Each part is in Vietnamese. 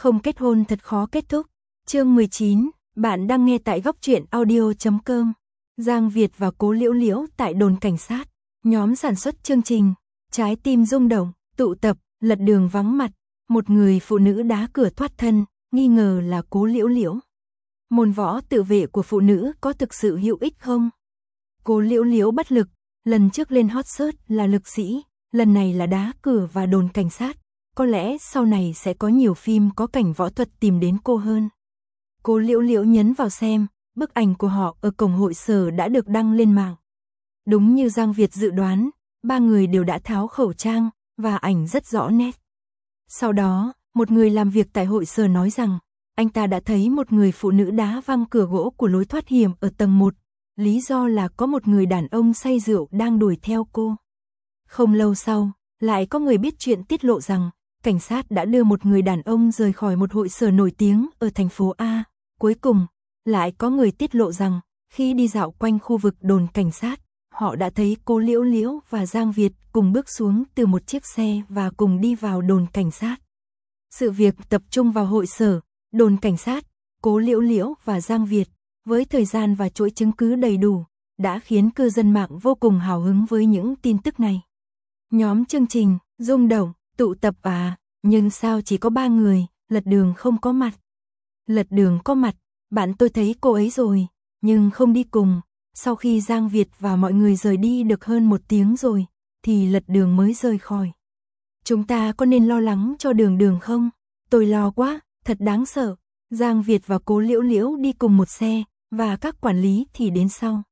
Không kết hôn thật khó kết thúc. Chương 19, bạn đang nghe tại góc truyện audio.com. Giang Việt và Cố Liễu Liễu tại đồn cảnh sát. Nhóm sản xuất chương trình Trái tim rung động, tụ tập, lật đường vắng mặt. Một người phụ nữ đá cửa thoát thân, nghi ngờ là Cố Liễu Liễu. Môn võ tự vệ của phụ nữ có thực sự hữu ích không? Cố Liễu Liễu bất lực, lần trước lên hot search là lực sĩ, lần này là đá cửa và đồn cảnh sát. Có lẽ sau này sẽ có nhiều phim có cảnh võ thuật tìm đến cô hơn. Cố Liễu Liễu nhấn vào xem, bức ảnh của họ ở cổng hội sở đã được đăng lên mạng. Đúng như Giang Việt dự đoán, ba người đều đã tháo khẩu trang, và ảnh rất rõ nét. Sau đó, một người làm việc tại hội sở nói rằng, anh ta đã thấy một người phụ nữ đá văng cửa gỗ của lối thoát hiểm ở tầng 1, lý do là có một người đàn ông say rượu đang đuổi theo cô. Không lâu sau, lại có người biết chuyện tiết lộ rằng, cảnh sát đã đưa một người đàn ông rời khỏi một hội sở nổi tiếng ở thành phố A. Cuối cùng, lại có người tiết lộ rằng, khi đi dạo quanh khu vực đồn cảnh sát, họ đã thấy Cố Liễu Liễu và Giang Việt cùng bước xuống từ một chiếc xe và cùng đi vào đồn cảnh sát. Sự việc tập trung vào hội sở, đồn cảnh sát, Cố Liễu Liễu và Giang Việt, với thời gian và chuỗi chứng cứ đầy đủ, đã khiến cư dân mạng vô cùng hào hứng với những tin tức này. Nhóm chương trình, rung động, tụ tập à, nhưng sao chỉ có 3 người, Lật Đường không có mặt. Lật Đường có mặt, bạn tôi thấy cô ấy rồi, nhưng không đi cùng. Sau khi Giang Việt và mọi người rời đi được hơn 1 tiếng rồi, thì Lật Đường mới rời khỏi. Chúng ta có nên lo lắng cho Đường Đường không? Tôi lo quá, thật đáng sợ. Giang Việt và Cố Liễu Liễu đi cùng một xe, và các quản lý thì đến sau.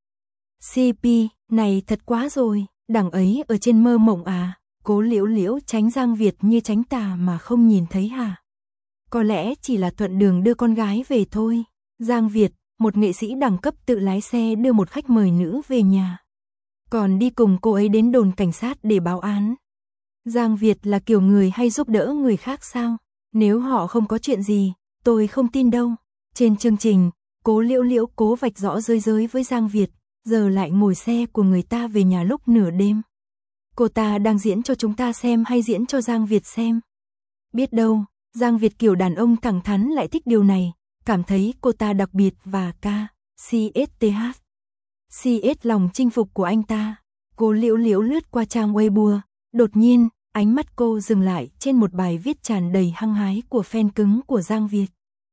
CP, này thật quá rồi, đằng ấy ở trên mơ mộng à? Cố Liễu Liễu tránh Giang Việt như tránh tà mà không nhìn thấy hả? Có lẽ chỉ là thuận đường đưa con gái về thôi. Giang Việt, một nghệ sĩ đẳng cấp tự lái xe đưa một khách mời nữ về nhà. Còn đi cùng cô ấy đến đồn cảnh sát để báo án. Giang Việt là kiểu người hay giúp đỡ người khác sao? Nếu họ không có chuyện gì, tôi không tin đâu. Trên chương trình, Cố Liễu Liễu cố vạch rõ giới với Giang Việt, giờ lại ngồi xe của người ta về nhà lúc nửa đêm. Cô ta đang diễn cho chúng ta xem hay diễn cho Giang Việt xem? Biết đâu, Giang Việt kiểu đàn ông thẳng thắn lại thích điều này, cảm thấy cô ta đặc biệt và CSTH. CS lòng chinh phục của anh ta. Cố Liễu Liễu lướt qua trang Weibo, đột nhiên, ánh mắt cô dừng lại trên một bài viết tràn đầy hăng hái của fan cứng của Giang Việt.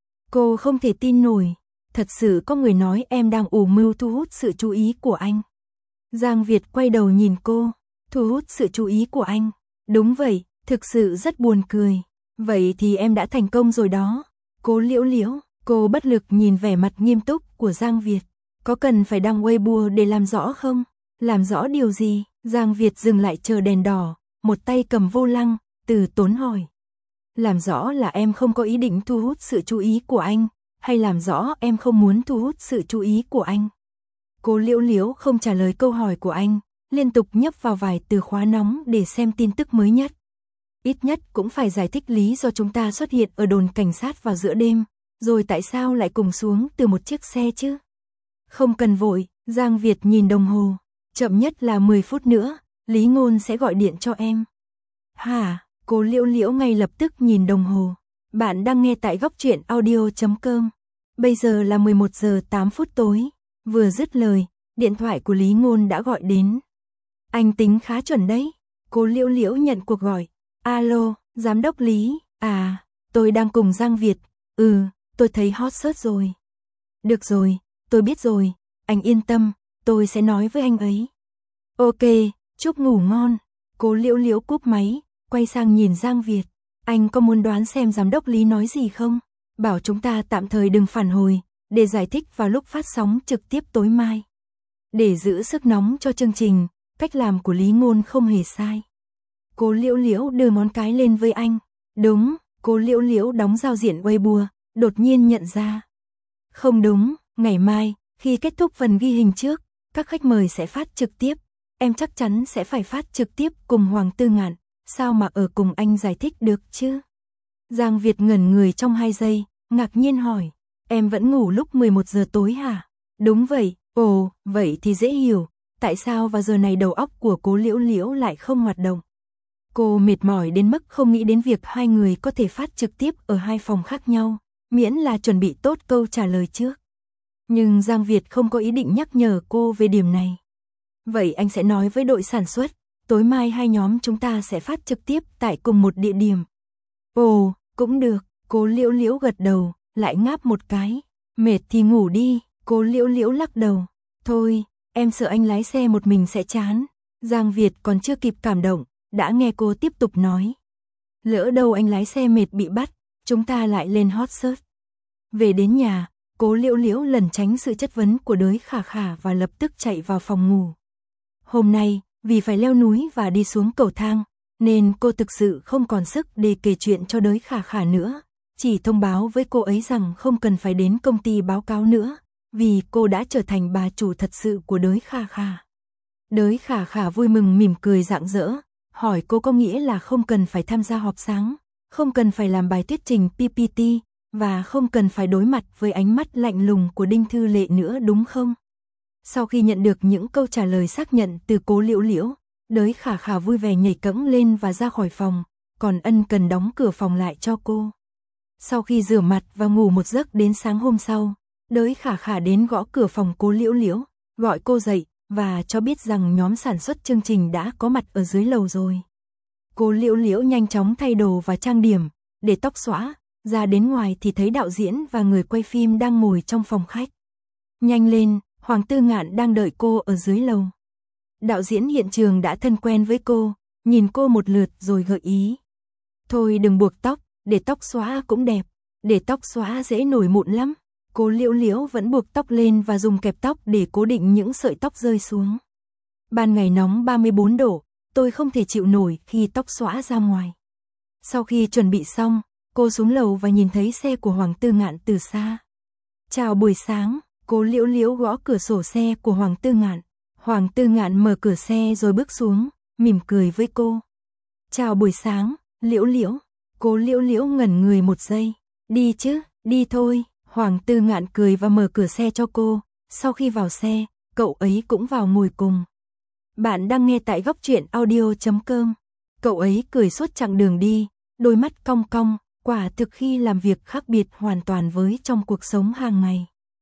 Cô không thể tin nổi, thật sự có người nói em đang ủ mưu thu hút sự chú ý của anh. Giang Việt quay đầu nhìn cô, thu hút sự chú ý của anh. Đúng vậy, thực sự rất buồn cười. Vậy thì em đã thành công rồi đó. Cố Liễu Liễu, cô bất lực nhìn vẻ mặt nghiêm túc của Giang Việt. Có cần phải đăng Weibo để làm rõ không? Làm rõ điều gì? Giang Việt dừng lại chờ đèn đỏ, một tay cầm vô lăng, từ tốn hỏi. Làm rõ là em không có ý định thu hút sự chú ý của anh, hay làm rõ em không muốn thu hút sự chú ý của anh? Cố Liễu Liễu không trả lời câu hỏi của anh, liên tục nhấp vào vài từ khóa nóng để xem tin tức mới nhất. Ít nhất cũng phải giải thích lý do chúng ta xuất hiện ở đồn cảnh sát vào giữa đêm, rồi tại sao lại cùng xuống từ một chiếc xe chứ? Không cần vội, Giang Việt nhìn đồng hồ, chậm nhất là 10 phút nữa, Lý Ngôn sẽ gọi điện cho em. Hả? Cố Liễu Liễu ngay lập tức nhìn đồng hồ. Bạn đang nghe tại góc truyện audio.com. Bây giờ là 11 giờ 8 phút tối. Vừa dứt lời, điện thoại của Lý Ngôn đã gọi đến. Anh tính khá chuẩn đấy. Cố Liễu Liễu nhận cuộc gọi. Alo, giám đốc Lý, à, tôi đang cùng Giang Việt. Tôi thấy hot search rồi. Được rồi, tôi biết rồi, anh yên tâm, tôi sẽ nói với anh ấy. Ok, chúc ngủ ngon. Cố Liễu Liễu cúp máy, quay sang nhìn Giang Việt. Anh có muốn đoán xem giám đốc Lý nói gì không? Bảo chúng ta tạm thời đừng phản hồi, để giải thích vào lúc phát sóng trực tiếp tối mai. Để giữ sức nóng cho chương trình, cách làm của Lý Ngôn không hề sai. Cố Liễu Liễu đưa ngón cái lên với anh. Đúng, Cố Liễu Liễu đóng giao diện Weibo, đột nhiên nhận ra. Không đúng, ngày mai, khi kết thúc phần ghi hình trước, các khách mời sẽ phát trực tiếp. Em chắc chắn sẽ phải phát trực tiếp cùng Hoàng Tư Ngạn, sao mà ở cùng anh giải thích được chứ? Giang Việt ngẩn người trong 2 giây, ngạc nhiên hỏi, em vẫn ngủ lúc 11 giờ tối hả? Đúng vậy, ồ, vậy thì dễ hiểu, tại sao vào giờ này đầu óc của Cố Liễu Liễu lại không hoạt động? Cô mệt mỏi đến mức không nghĩ đến việc hai người có thể phát trực tiếp ở hai phòng khác nhau, miễn là chuẩn bị tốt câu trả lời trước. Nhưng Giang Việt không có ý định nhắc nhở cô về điểm này. Vậy anh sẽ nói với đội sản xuất, tối mai hai nhóm chúng ta sẽ phát trực tiếp tại cùng một địa điểm. Ồ, cũng được, cô Liễu Liễu gật đầu, lại ngáp một cái. Mệt thì ngủ đi, cô Liễu Liễu lắc đầu. Thôi, em sợ anh lái xe một mình sẽ chán. Giang Việt còn chưa kịp cảm động, đã nghe cô tiếp tục nói. Lỡ đâu anh lái xe mệt bị bắt, chúng ta lại lên hot search. Về đến nhà, cô Liễu Liễu lẩn tránh sự chất vấn của đới Khả Khả và lập tức chạy vào phòng ngủ. Hôm nay, vì phải leo núi và đi xuống cầu thang, nên cô thực sự không còn sức để kể chuyện cho đới Khả Khả nữa. Chỉ thông báo với cô ấy rằng không cần phải đến công ty báo cáo nữa, vì cô đã trở thành bà chủ thật sự của đới Khả Khả. Đới Khả Khả vui mừng mỉm cười rạng rỡ, hỏi cô có nghĩa là không cần phải tham gia họp sáng, không cần phải làm bài thuyết trình PPT, và không cần phải đối mặt với ánh mắt lạnh lùng của Đinh Thư Lệ nữa đúng không? Sau khi nhận được những câu trả lời xác nhận từ cô Liễu Liễu, đới Khả Khả vui vẻ nhảy cẫng lên và ra khỏi phòng, còn ân cần đóng cửa phòng lại cho cô. Sau khi rửa mặt và ngủ một giấc đến sáng hôm sau, đới Khả Khả đến gõ cửa phòng cô Liễu Liễu, gọi cô dậy và cho biết rằng nhóm sản xuất chương trình đã có mặt ở dưới lầu rồi. Cô Liễu Liễu nhanh chóng thay đồ và trang điểm, để tóc xõa, ra đến ngoài thì thấy đạo diễn và người quay phim đang ngồi trong phòng khách. Nhanh lên, Hoàng Tư Ngạn đang đợi cô ở dưới lầu. Đạo diễn hiện trường đã thân quen với cô, nhìn cô một lượt rồi gợi ý. Thôi đừng buộc tóc, để tóc xõa cũng đẹp, để tóc xõa dễ nổi mụn lắm. Cô Liễu Liễu vẫn buộc tóc lên và dùng kẹp tóc để cố định những sợi tóc rơi xuống. Ban ngày nóng 34 độ, tôi không thể chịu nổi khi tóc xõa ra ngoài. Sau khi chuẩn bị xong, cô xuống lầu và nhìn thấy xe của Hoàng Tư Ngạn từ xa. Chào buổi sáng, cô Liễu Liễu gõ cửa sổ xe của Hoàng Tư Ngạn. Hoàng Tư Ngạn mở cửa xe rồi bước xuống, mỉm cười với cô. Chào buổi sáng, Liễu Liễu. Cô Liễu Liễu ngẩn người một giây. Đi chứ, đi thôi. Hoàng Tư Ngạn cười và mở cửa xe cho cô. Sau khi vào xe, cậu ấy cũng vào ngồi cùng. Bạn đang nghe tại Góc Truyện Audio.com. Cậu ấy cười suốt chặng đường đi, đôi mắt cong cong, quả thực khi làm việc khác biệt hoàn toàn với trong cuộc sống hàng ngày.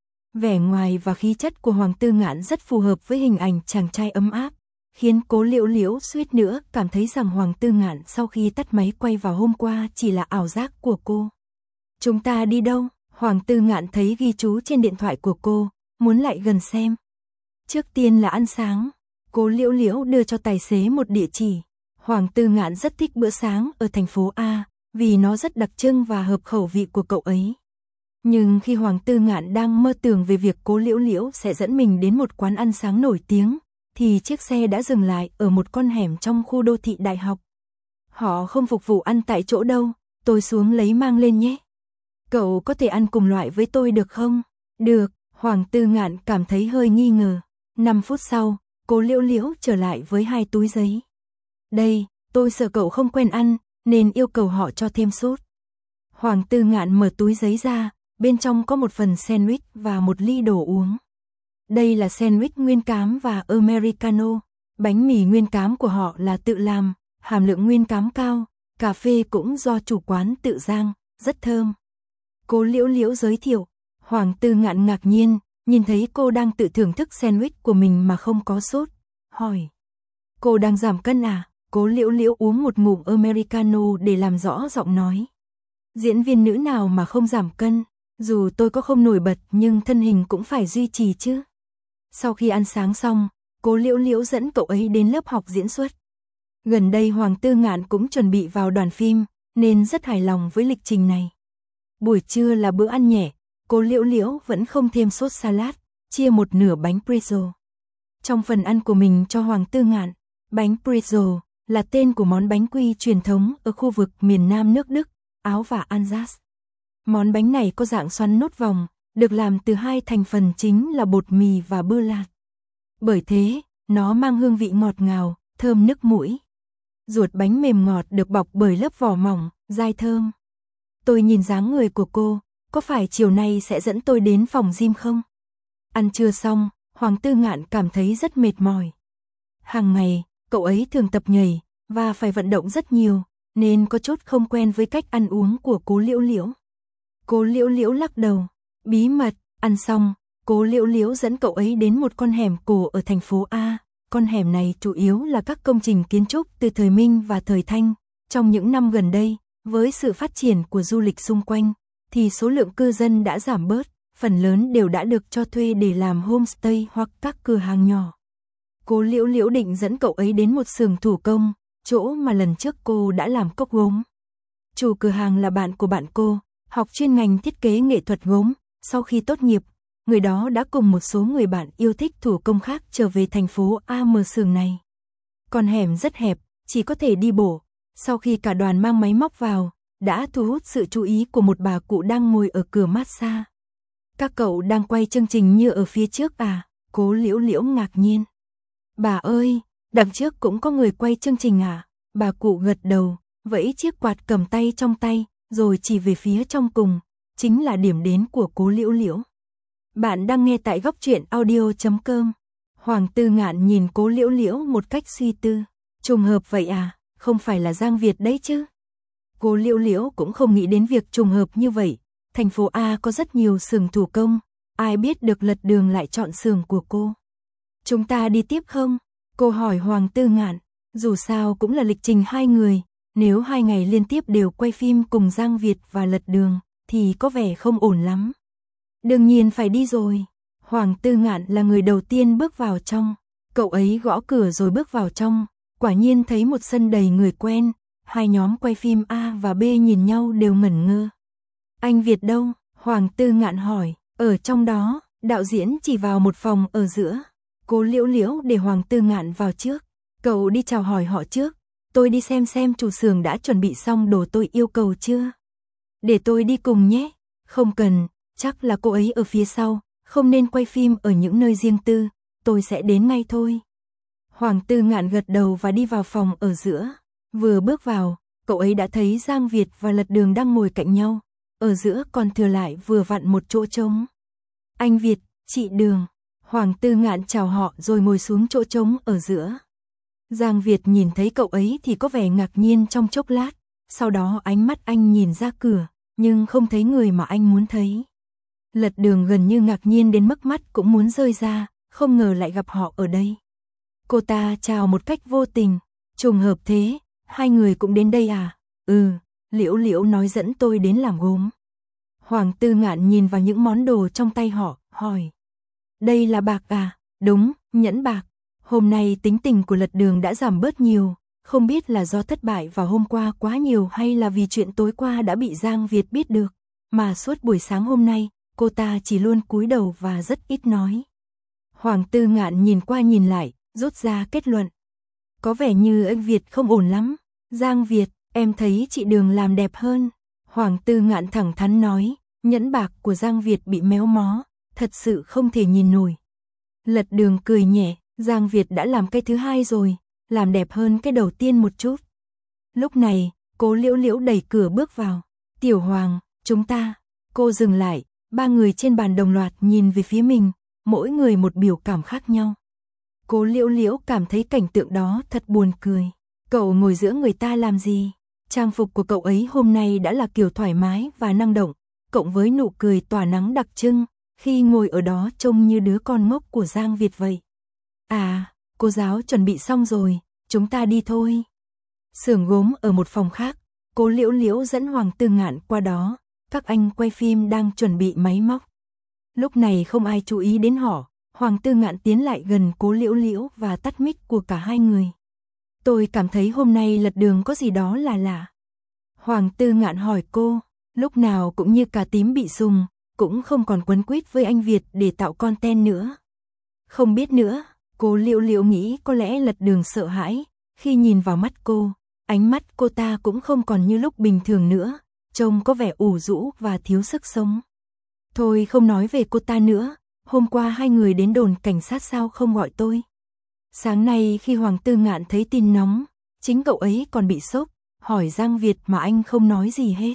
Vẻ ngoài và khí chất của Hoàng Tư Ngạn rất phù hợp với hình ảnh chàng trai ấm áp, khiến cô Liễu Liễu suýt nữa cảm thấy rằng Hoàng Tư Ngạn sau khi tắt máy quay vào hôm qua chỉ là ảo giác của cô. Chúng ta đi đâu? Hoàng Tư Ngạn thấy ghi chú trên điện thoại của cô, muốn lại gần xem. Trước tiên là ăn sáng. Cô Liễu Liễu đưa cho tài xế một địa chỉ. Hoàng Tư Ngạn rất thích bữa sáng ở thành phố A, vì nó rất đặc trưng và hợp khẩu vị của cậu ấy. Nhưng khi Hoàng Tư Ngạn đang mơ tưởng về việc cô Liễu Liễu sẽ dẫn mình đến một quán ăn sáng nổi tiếng, thì chiếc xe đã dừng lại ở một con hẻm trong khu đô thị đại học. Họ không phục vụ ăn tại chỗ đâu, tôi xuống lấy mang lên nhé. Cậu có thể ăn cùng loại với tôi được không? Được, Hoàng Tư Ngạn cảm thấy hơi nghi ngờ. 5 phút sau, cô Liễu Liễu trở lại với 2 túi giấy. Đây, tôi sợ cậu không quen ăn, nên yêu cầu họ cho thêm sốt. Hoàng Tư Ngạn mở túi giấy ra, bên trong có một phần sandwich và một ly đồ uống. Đây là sandwich nguyên cám và Americano. Bánh mì nguyên cám của họ là tự làm, hàm lượng nguyên cám cao, cà phê cũng do chủ quán tự rang, rất thơm. Cô Liễu Liễu giới thiệu. Hoàng Tư Ngạn ngạc nhiên, nhìn thấy cô đang tự thưởng thức sandwich của mình mà không có sốt, hỏi. Cô đang giảm cân à? Cô Liễu Liễu uống một ngụm Americano để làm rõ giọng nói. Diễn viên nữ nào mà không giảm cân, dù tôi có không nổi bật nhưng thân hình cũng phải duy trì chứ. Sau khi ăn sáng xong, cô Liễu Liễu dẫn cậu ấy đến lớp học diễn xuất. Gần đây Hoàng Tư Ngạn cũng chuẩn bị vào đoàn phim, nên rất hài lòng với lịch trình này. Buổi trưa là bữa ăn nhẹ, cô Liễu Liễu vẫn không thêm sốt salad, chia một nửa bánh pretzel. Trong phần ăn của mình cho Hoàng Tư Ngạn, bánh pretzel là tên của món bánh quy truyền thống ở khu vực miền Nam nước Đức, Áo và Alsace. Món bánh này có dạng xoắn nốt vòng, được làm từ 2 thành phần chính là bột mì và bơ lạc. Bởi thế, nó mang hương vị ngọt ngào, thơm nức mũi. Ruột bánh mềm ngọt được bọc bởi lớp vỏ mỏng, dai thơm. Tôi nhìn dáng người của cô, có phải chiều nay sẽ dẫn tôi đến phòng gym không? Ăn trưa xong, Hoàng Tư Ngạn cảm thấy rất mệt mỏi. Hàng ngày, cậu ấy thường tập nhảy, và phải vận động rất nhiều, nên có chút không quen với cách ăn uống của Cố Liễu Liễu. Cố Liễu Liễu lắc đầu, bí mật, ăn xong, Cố Liễu Liễu dẫn cậu ấy đến một con hẻm cổ ở thành phố A. Con hẻm này chủ yếu là các công trình kiến trúc từ thời Minh và thời Thanh. Trong những năm gần đây, với sự phát triển của du lịch xung quanh, thì số lượng cư dân đã giảm bớt, phần lớn đều đã được cho thuê để làm homestay hoặc các cửa hàng nhỏ. Cố Liễu Liễu định dẫn cậu ấy đến một xưởng thủ công, chỗ mà lần trước cô đã làm cốc gốm. Chủ cửa hàng là bạn của bạn cô, học chuyên ngành thiết kế nghệ thuật gốm. Sau khi tốt nghiệp, người đó đã cùng một số người bạn yêu thích thủ công khác trở về thành phố A mở xưởng này. Con hẻm rất hẹp, chỉ có thể đi bộ. Sau khi cả đoàn mang máy móc vào, đã thu hút sự chú ý của một bà cụ đang ngồi ở cửa massage. Các cậu đang quay chương trình như ở phía trước à? Cố Liễu Liễu ngạc nhiên. Bà ơi, đằng trước cũng có người quay chương trình à? Bà cụ gật đầu, vẫy chiếc quạt cầm tay trong tay, rồi chỉ về phía trong cùng, chính là điểm đến của Cố Liễu Liễu. Bạn đang nghe tại góc truyện audio.com. Hoàng Tư Ngạn nhìn Cố Liễu Liễu một cách suy tư. Trùng hợp vậy à, không phải là Giang Việt đấy chứ? Cố Liễu Liễu cũng không nghĩ đến việc trùng hợp như vậy. Thành phố A có rất nhiều xưởng thủ công, ai biết được Lật Đường lại chọn xưởng của cô. Chúng ta đi tiếp không? Cô hỏi Hoàng Tư Ngạn. Dù sao cũng là lịch trình 2 người, nếu 2 ngày liên tiếp đều quay phim cùng Giang Việt và Lật Đường, thì có vẻ không ổn lắm. Đương nhiên phải đi rồi. Hoàng Tư Ngạn là người đầu tiên bước vào trong. Cậu ấy gõ cửa rồi bước vào trong, quả nhiên thấy một sân đầy người quen. Hai nhóm quay phim A và B nhìn nhau đều ngẩn ngơ. Anh Việt đâu? Hoàng Tư Ngạn hỏi. Ở trong đó, đạo diễn chỉ vào một phòng ở giữa. Cố Liễu Liễu để Hoàng Tư Ngạn vào trước. Cậu đi chào hỏi họ trước. Tôi đi xem chủ xưởng đã chuẩn bị xong đồ tôi yêu cầu chưa. Để tôi đi cùng nhé. Không cần, chắc là cô ấy ở phía sau, không nên quay phim ở những nơi riêng tư, tôi sẽ đến ngay thôi. Hoàng Tư Ngạn gật đầu và đi vào phòng ở giữa. Vừa bước vào, cậu ấy đã thấy Giang Việt và Lật Đường đang ngồi cạnh nhau, ở giữa còn thừa lại vừa vặn một chỗ trống. Anh Việt, chị Đường. Hoàng Tư Ngạn chào họ rồi ngồi xuống chỗ trống ở giữa. Giang Việt nhìn thấy cậu ấy thì có vẻ ngạc nhiên trong chốc lát, sau đó ánh mắt anh nhìn ra cửa, nhưng không thấy người mà anh muốn thấy. Lật Đường gần như ngạc nhiên đến mức mắt cũng muốn rơi ra, không ngờ lại gặp họ ở đây. Cô ta chào một cách vô tình, trùng hợp thế, hai người cũng đến đây à? Ừ, Liễu Liễu nói dẫn tôi đến làm gốm. Hoàng Tư Ngạn nhìn vào những món đồ trong tay họ, hỏi. Đây là bạc à? Đúng, nhẫn bạc. Hôm nay tính tình của Lật Đường đã giảm bớt nhiều, không biết là do thất bại vào hôm qua quá nhiều hay là vì chuyện tối qua đã bị Giang Việt biết được, mà suốt buổi sáng hôm nay, cô ta chỉ luôn cúi đầu và rất ít nói. Hoàng Tư Ngạn nhìn qua nhìn lại, rút ra kết luận. Có vẻ như anh Việt không ổn lắm. Giang Việt, em thấy chị Đường làm đẹp hơn. Hoàng Tư Ngạn thẳng thắn nói, nhẫn bạc của Giang Việt bị méo mó, thật sự không thể nhìn nổi. Lật Đường cười nhẹ, Giang Việt đã làm cái thứ hai rồi, làm đẹp hơn cái đầu tiên một chút. Lúc này, Cố Liễu Liễu đẩy cửa bước vào. Tiểu Hoàng, chúng ta. Cô dừng lại, ba người trên bàn đồng loạt nhìn về phía mình, mỗi người một biểu cảm khác nhau. Cố Liễu Liễu cảm thấy cảnh tượng đó thật buồn cười. Cậu ngồi giữa người ta làm gì? Trang phục của cậu ấy hôm nay đã là kiểu thoải mái và năng động, cộng với nụ cười tỏa nắng đặc trưng, khi ngồi ở đó trông như đứa con ngốc của Giang Việt vậy. À, cô giáo chuẩn bị xong rồi, chúng ta đi thôi. Xưởng gốm ở một phòng khác, Cố Liễu Liễu dẫn Hoàng Tư Ngạn qua đó, các anh quay phim đang chuẩn bị máy móc. Lúc này không ai chú ý đến họ, Hoàng Tư Ngạn tiến lại gần Cố Liễu Liễu và tắt mic của cả hai người. Tôi cảm thấy hôm nay Lật Đường có gì đó là lạ. Hoàng Tư Ngạn hỏi cô, lúc nào cũng như cà tím bị sùng, cũng không còn quấn quýt với anh Việt để tạo content nữa. Không biết nữa, Cố Liễu Liễu nghĩ có lẽ Lật Đường sợ hãi, khi nhìn vào mắt cô, ánh mắt cô ta cũng không còn như lúc bình thường nữa, trông có vẻ ủ rũ và thiếu sức sống. Thôi không nói về cô ta nữa, hôm qua hai người đến đồn cảnh sát sao không gọi tôi. Sáng nay khi Hoàng Tư Ngạn thấy tin nóng, chính cậu ấy còn bị sốc, hỏi Giang Việt mà anh không nói gì hết.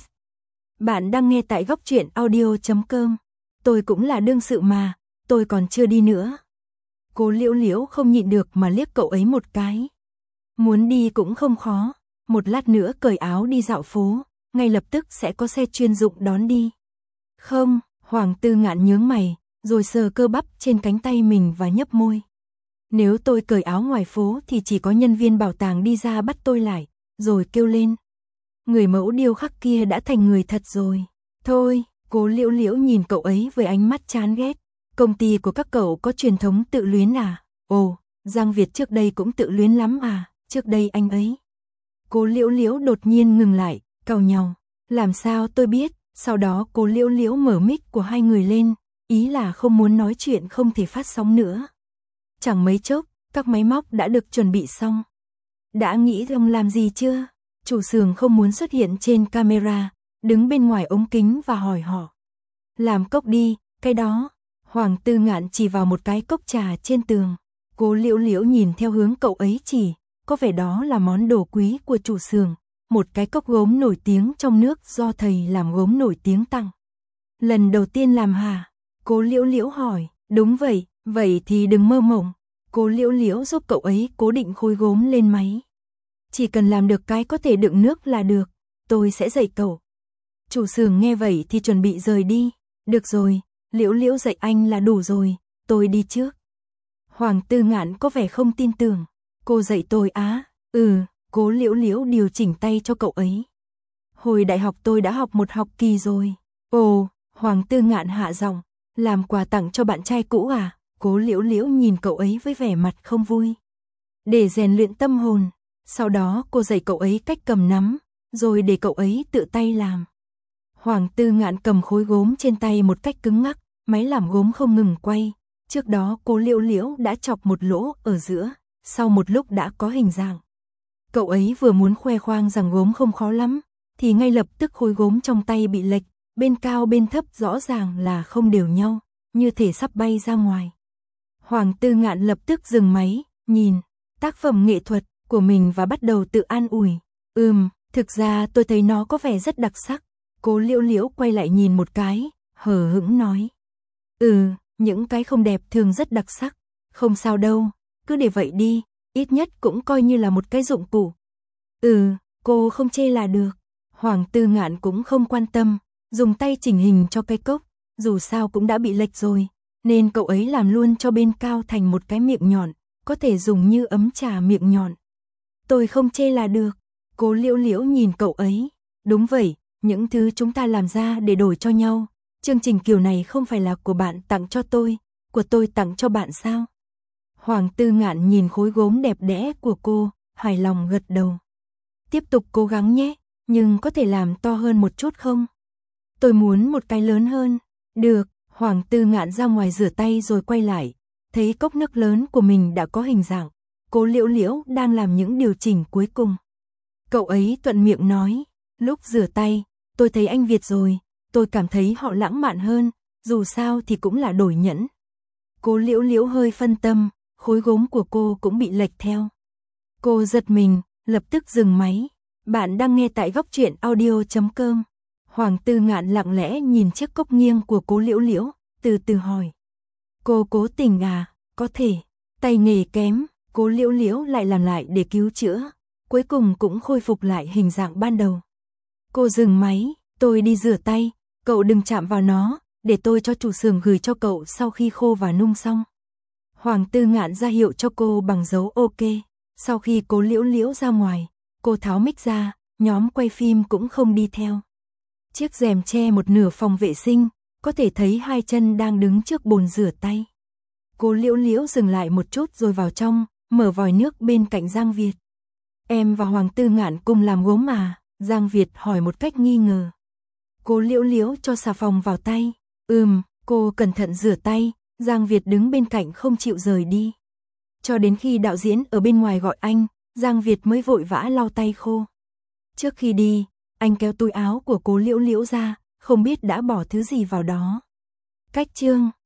Bạn đang nghe tại góc truyện audio.com. Tôi cũng là đương sự mà, tôi còn chưa đi nữa. Cố Liễu Liễu không nhịn được mà liếc cậu ấy một cái. Muốn đi cũng không khó, một lát nữa cởi áo đi dạo phố, ngay lập tức sẽ có xe chuyên dụng đón đi. Không, Hoàng Tư Ngạn nhướng mày, rồi sờ cơ bắp trên cánh tay mình và nhấp môi. Nếu tôi cởi áo ngoài phố thì chỉ có nhân viên bảo tàng đi ra bắt tôi lại, rồi kêu lên. Người mẫu điêu khắc kia đã thành người thật rồi. Thôi, Cố Liễu Liễu nhìn cậu ấy với ánh mắt chán ghét. Công ty của các cậu có truyền thống tự luyến à? Ồ, Giang Việt trước đây cũng tự luyến lắm à, trước đây anh ấy. Cố Liễu Liễu đột nhiên ngừng lại, cau nhàu. Làm sao tôi biết? Sau đó Cố Liễu Liễu mở mic của hai người lên, ý là không muốn nói chuyện không thể phát sóng nữa. Chẳng mấy chốc, các máy móc đã được chuẩn bị xong. Đã nghĩ ông làm gì chưa? Chủ xưởng không muốn xuất hiện trên camera, đứng bên ngoài ống kính và hỏi họ. Làm cốc đi, cái đó. Hoàng Tư Ngạn chỉ vào một cái cốc trà trên tường. Cố Liễu Liễu nhìn theo hướng cậu ấy chỉ, có vẻ đó là món đồ quý của chủ xưởng, một cái cốc gốm nổi tiếng trong nước do thầy làm gốm nổi tiếng tặng. Lần đầu tiên làm hả? Cố Liễu Liễu hỏi. Đúng vậy, vậy thì đừng mơ mộng. Cố Liễu Liễu giúp cậu ấy cố định khối gốm lên máy. Chỉ cần làm được cái có thể đựng nước là được, tôi sẽ dạy cậu. Chủ xưởng nghe vậy thì chuẩn bị rời đi. Được rồi, Liễu Liễu dạy anh là đủ rồi, tôi đi trước. Hoàng Tư Ngạn có vẻ không tin tưởng. Cô dạy tôi á? Cố Liễu Liễu điều chỉnh tay cho cậu ấy. Hồi đại học tôi đã học một học kỳ rồi. Ồ, Hoàng Tư Ngạn hạ giọng, làm quà tặng cho bạn trai cũ à? Cố Liễu Liễu nhìn cậu ấy với vẻ mặt không vui. Để rèn luyện tâm hồn, sau đó cô dạy cậu ấy cách cầm nắm, rồi để cậu ấy tự tay làm. Hoàng Tư Ngạn cầm khối gốm trên tay một cách cứng ngắc, máy làm gốm không ngừng quay. Trước đó Cố Liễu Liễu đã chọc một lỗ ở giữa, sau một lúc đã có hình dạng. Cậu ấy vừa muốn khoe khoang rằng gốm không khó lắm, thì ngay lập tức khối gốm trong tay bị lệch, bên cao bên thấp rõ ràng là không đều nhau, như thể sắp bay ra ngoài. Hoàng Tư Ngạn lập tức dừng máy, nhìn tác phẩm nghệ thuật của mình và bắt đầu tự an ủi. Thực ra tôi thấy nó có vẻ rất đặc sắc. Cố Liễu Liễu quay lại nhìn một cái, hờ hững nói. Những cái không đẹp thường rất đặc sắc. Không sao đâu, cứ để vậy đi, ít nhất cũng coi như là một cái dụng cụ. Cô không chê là được. Hoàng Tư Ngạn cũng không quan tâm, dùng tay chỉnh hình cho cái cốc, dù sao cũng đã bị lệch rồi, nên cậu ấy làm luôn cho bên cao thành một cái miệng nhọn, có thể dùng như ấm trà miệng nhọn. Tôi không chê là được. Cố Liễu Liễu nhìn cậu ấy. Đúng vậy, những thứ chúng ta làm ra để đổi cho nhau. Chương trình kiểu này không phải là của bạn tặng cho tôi, của tôi tặng cho bạn sao? Hoàng Tư Ngạn nhìn khối gốm đẹp đẽ của cô, hài lòng gật đầu. Tiếp tục cố gắng nhé, nhưng có thể làm to hơn một chút không? Tôi muốn một cái lớn hơn. Được, Hoàng Tư Ngạn ra ngoài rửa tay rồi quay lại, thấy cốc nước lớn của mình đã có hình dạng. Cố Liễu Liễu đang làm những điều chỉnh cuối cùng. Cậu ấy thuận miệng nói, lúc rửa tay, tôi thấy anh Việt rồi, tôi cảm thấy họ lãng mạn hơn, dù sao thì cũng là đổi nhẫn. Cố Liễu Liễu hơi phân tâm, khối gốm của cô cũng bị lệch theo. Cô giật mình, lập tức dừng máy. Bạn đang nghe tại góc truyện audio.com. Hoàng Tư Ngạn lặng lẽ nhìn chiếc cốc nghiêng của Cố Liễu Liễu, từ từ hỏi. Cô cố tình à? Có thể. Tay nghề kém, Cố Liễu Liễu lại làm lại để cứu chữa, cuối cùng cũng khôi phục lại hình dạng ban đầu. Cô dừng máy, tôi đi rửa tay, cậu đừng chạm vào nó, để tôi cho chủ xưởng gửi cho cậu sau khi khô và nung xong. Hoàng Tư Ngạn ra hiệu cho cô bằng dấu OK. Sau khi Cố Liễu Liễu ra ngoài, cô tháo mic ra, nhóm quay phim cũng không đi theo. Chiếc rèm che một nửa phòng vệ sinh, có thể thấy hai chân đang đứng trước bồn rửa tay. Cố Liễu Liễu dừng lại một chút rồi vào trong, mở vòi nước bên cạnh Giang Việt. Em và Hoàng Tư Ngạn cùng làm gốm à? Giang Việt hỏi một cách nghi ngờ. Cố Liễu Liễu cho xà phòng vào tay. Cô cẩn thận rửa tay. Giang Việt đứng bên cạnh không chịu rời đi. Cho đến khi đạo diễn ở bên ngoài gọi anh, Giang Việt mới vội vã lau tay khô. Trước khi đi, anh kéo túi áo của Cố Liễu Liễu ra, không biết đã bỏ thứ gì vào đó. Cách chương